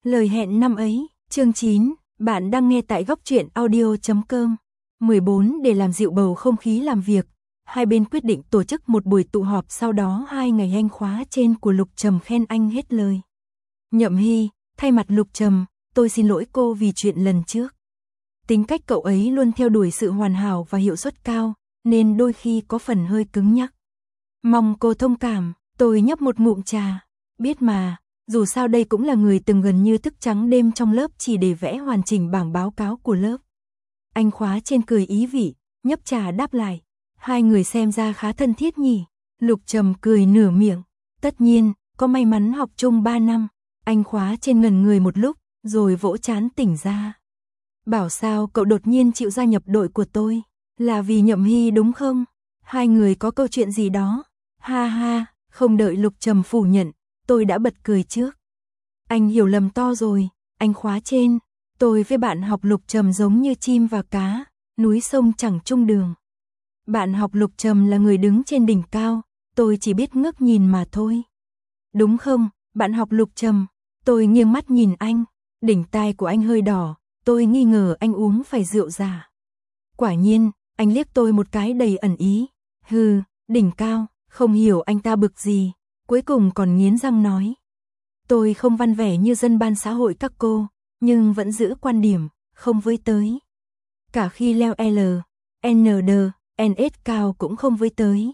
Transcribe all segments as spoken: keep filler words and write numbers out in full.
Lời hẹn năm ấy, chương chín, bạn đang nghe tại góc truyện audio chấm com. mười bốn Để làm dịu bầu không khí làm việc, hai bên quyết định tổ chức một buổi tụ họp, sau đó hai ngày anh khóa trên của Lục Trầm khen anh hết lời. Nhậm Hy, thay mặt Lục Trầm, tôi xin lỗi cô vì chuyện lần trước. Tính cách cậu ấy luôn theo đuổi sự hoàn hảo và hiệu suất cao, nên đôi khi có phần hơi cứng nhắc. Mong cô thông cảm, tôi nhấp một ngụm trà. Biết mà, dù sao đây cũng là người từng gần như thức trắng đêm trong lớp chỉ để vẽ hoàn chỉnh bảng báo cáo của lớp. Anh khóa trên cười ý vị, nhấp trà đáp lại. Hai người xem ra khá thân thiết nhỉ. Lục Trầm cười nửa miệng. Tất nhiên, có may mắn học chung ba năm. Anh khóa trên ngẩn người một lúc, rồi vỗ trán tỉnh ra. Bảo sao cậu đột nhiên chịu gia nhập đội của tôi? Là vì Nhậm Hy đúng không? Hai người có câu chuyện gì đó? Ha ha, không đợi Lục Trầm phủ nhận, tôi đã bật cười trước. Anh hiểu lầm to rồi, anh khóa trên. Tôi với bạn học Lục Trầm giống như chim và cá, núi sông chẳng chung đường. Bạn học Lục Trầm là người đứng trên đỉnh cao, tôi chỉ biết ngước nhìn mà thôi. Đúng không, bạn học Lục Trầm? Tôi nghiêng mắt nhìn anh, đỉnh tai của anh hơi đỏ, tôi nghi ngờ anh uống phải rượu giả. Quả nhiên, anh liếc tôi một cái đầy ẩn ý. Hừ, đỉnh cao, không hiểu anh ta bực gì, cuối cùng còn nghiến răng nói. Tôi không văn vẻ như dân ban xã hội các cô, nhưng vẫn giữ quan điểm, không với tới. Cả khi leo L, N D, N S cao cũng không với tới.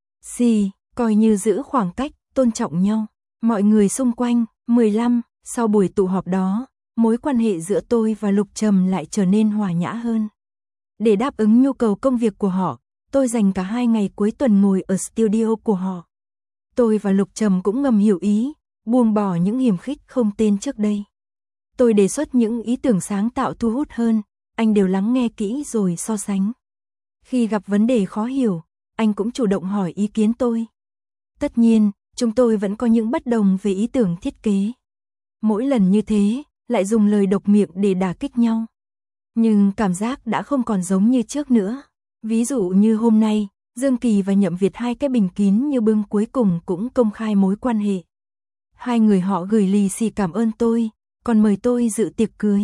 Xì, coi như giữ khoảng cách, tôn trọng nhau. Mọi người xung quanh, mười lăm, sau buổi tụ họp đó, mối quan hệ giữa tôi và Lục Trầm lại trở nên hòa nhã hơn. Để đáp ứng nhu cầu công việc của họ, tôi dành cả hai ngày cuối tuần ngồi ở studio của họ. Tôi và Lục Trầm cũng ngầm hiểu ý, buông bỏ những hiềm khích không tên trước đây. Tôi đề xuất những ý tưởng sáng tạo thu hút hơn, anh đều lắng nghe kỹ rồi so sánh. Khi gặp vấn đề khó hiểu, anh cũng chủ động hỏi ý kiến tôi. Tất nhiên, chúng tôi vẫn có những bất đồng về ý tưởng thiết kế. Mỗi lần như thế, lại dùng lời độc miệng để đả kích nhau. Nhưng cảm giác đã không còn giống như trước nữa. Ví dụ như hôm nay, Dương Kỳ và Nhậm Việt, hai cái bình kín như bưng, cuối cùng cũng công khai mối quan hệ. Hai người họ gửi lì xì cảm ơn tôi, còn mời tôi dự tiệc cưới.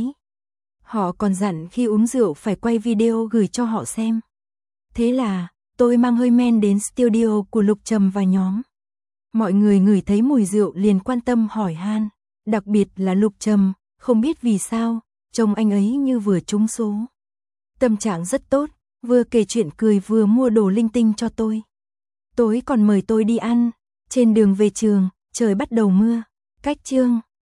Họ còn dặn khi uống rượu phải quay video gửi cho họ xem. Thế là, tôi mang hơi men đến studio của Lục Trầm và nhóm. Mọi người ngửi thấy mùi rượu liền quan tâm hỏi han, đặc biệt là Lục Trầm, không biết vì sao, trông anh ấy như vừa trúng số. Tâm trạng rất tốt, vừa kể chuyện cười vừa mua đồ linh tinh cho tôi. Tối còn mời tôi đi ăn. Trên đường về trường, trời bắt đầu mưa. Cách chương